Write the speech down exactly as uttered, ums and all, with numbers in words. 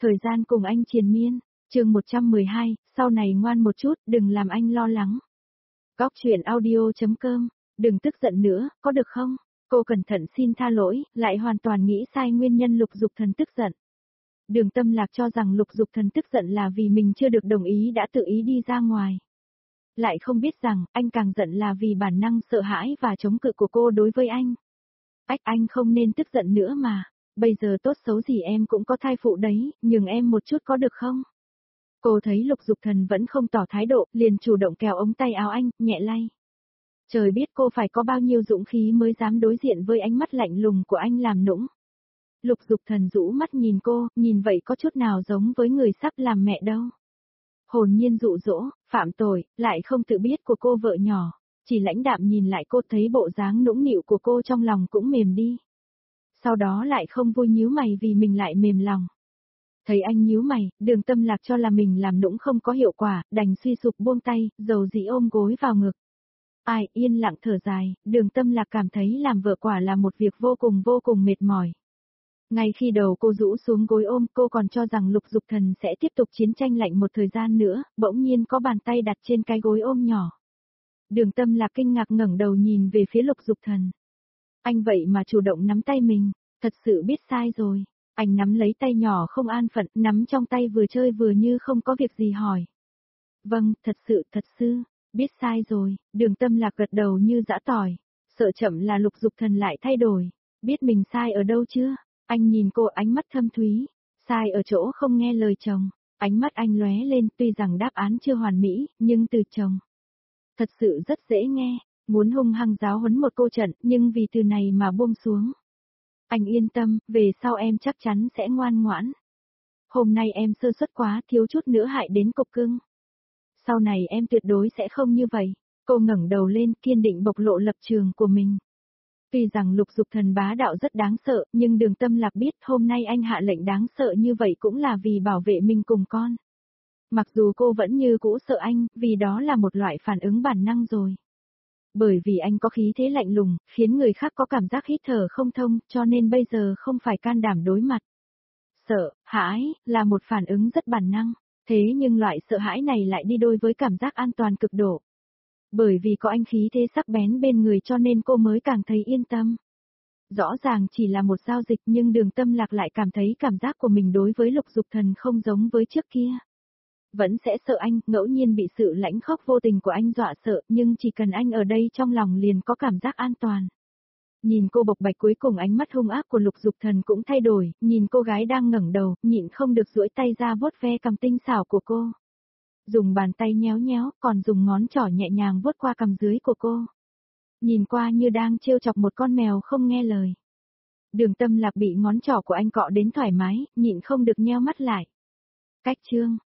Thời gian cùng anh triền miên, chương một trăm mười hai, sau này ngoan một chút, đừng làm anh lo lắng. Góc truyện audio.com, đừng tức giận nữa, có được không? Cô cẩn thận xin tha lỗi, lại hoàn toàn nghĩ sai nguyên nhân Lục Dục Thần tức giận. Đường Tâm Lạc cho rằng Lục Dục Thần tức giận là vì mình chưa được đồng ý đã tự ý đi ra ngoài. Lại không biết rằng, anh càng giận là vì bản năng sợ hãi và chống cự của cô đối với anh. Ách, anh không nên tức giận nữa mà, bây giờ tốt xấu gì em cũng có thai phụ đấy, nhường em một chút có được không? Cô thấy Lục Dục Thần vẫn không tỏ thái độ, liền chủ động kéo ống tay áo anh, nhẹ lay. Trời biết cô phải có bao nhiêu dũng khí mới dám đối diện với ánh mắt lạnh lùng của anh làm nũng. Lục Dục Thần rũ mắt nhìn cô, nhìn vậy có chút nào giống với người sắp làm mẹ đâu. Hồn nhiên dụ dỗ, phạm tội, lại không tự biết của cô vợ nhỏ, chỉ lãnh đạm nhìn lại cô thấy bộ dáng nũng nịu của cô trong lòng cũng mềm đi. Sau đó lại không vui nhíu mày vì mình lại mềm lòng. Thấy anh nhíu mày, Đường Tâm Lạc cho là mình làm nũng không có hiệu quả, đành suy sụp buông tay, dầu dĩ ôm gối vào ngực. Ai, yên lặng thở dài, Đường Tâm Lạc cảm thấy làm vợ quả là một việc vô cùng vô cùng mệt mỏi. Ngay khi đầu cô rũ xuống gối ôm, cô còn cho rằng Lục Dục Thần sẽ tiếp tục chiến tranh lạnh một thời gian nữa, bỗng nhiên có bàn tay đặt trên cái gối ôm nhỏ. Đường Tâm Lạc kinh ngạc ngẩng đầu nhìn về phía Lục Dục Thần. Anh vậy mà chủ động nắm tay mình, thật sự biết sai rồi. Anh nắm lấy tay nhỏ không an phận, nắm trong tay vừa chơi vừa như không có việc gì hỏi. Vâng, thật sự, thật sự, biết sai rồi, Đường Tâm Lạc gật đầu như giã tỏi, sợ chậm là Lục Dục Thần lại thay đổi, biết mình sai ở đâu chưa? Anh nhìn cô ánh mắt thâm thúy, sai ở chỗ không nghe lời chồng, ánh mắt anh lóe lên tuy rằng đáp án chưa hoàn mỹ, nhưng từ chồng. Thật sự rất dễ nghe, muốn hung hăng giáo huấn một cô trận nhưng vì từ này mà buông xuống. Anh yên tâm, về sau em chắc chắn sẽ ngoan ngoãn. Hôm nay em sơ suất quá thiếu chút nữa hại đến cục cưng. Sau này em tuyệt đối sẽ không như vậy. Cô ngẩng đầu lên kiên định bộc lộ lập trường của mình. Tuy rằng Lục Dục Thần bá đạo rất đáng sợ, nhưng Đường Tâm Lạc biết hôm nay anh hạ lệnh đáng sợ như vậy cũng là vì bảo vệ mình cùng con. Mặc dù cô vẫn như cũ sợ anh, vì đó là một loại phản ứng bản năng rồi. Bởi vì anh có khí thế lạnh lùng, khiến người khác có cảm giác hít thở không thông, cho nên bây giờ không phải can đảm đối mặt. Sợ, hãi, là một phản ứng rất bản năng, thế nhưng loại sợ hãi này lại đi đôi với cảm giác an toàn cực độ. Bởi vì có anh khí thế sắc bén bên người cho nên cô mới càng thấy yên tâm. Rõ ràng chỉ là một giao dịch nhưng Đường Tâm Lạc lại cảm thấy cảm giác của mình đối với Lục Dục Thần không giống với trước kia. Vẫn sẽ sợ anh, ngẫu nhiên bị sự lãnh khốc vô tình của anh dọa sợ, nhưng chỉ cần anh ở đây trong lòng liền có cảm giác an toàn. Nhìn cô bộc bạch cuối cùng ánh mắt hung ác của Lục Dục Thần cũng thay đổi, nhìn cô gái đang ngẩng đầu, nhịn không được duỗi tay ra vuốt ve cằm tinh xảo của cô. Dùng bàn tay nhéo nhéo, còn dùng ngón trỏ nhẹ nhàng vuốt qua cằm dưới của cô. Nhìn qua như đang trêu chọc một con mèo không nghe lời. Đường Tâm Lạc bị ngón trỏ của anh cọ đến thoải mái, nhịn không được nheo mắt lại. Cách chương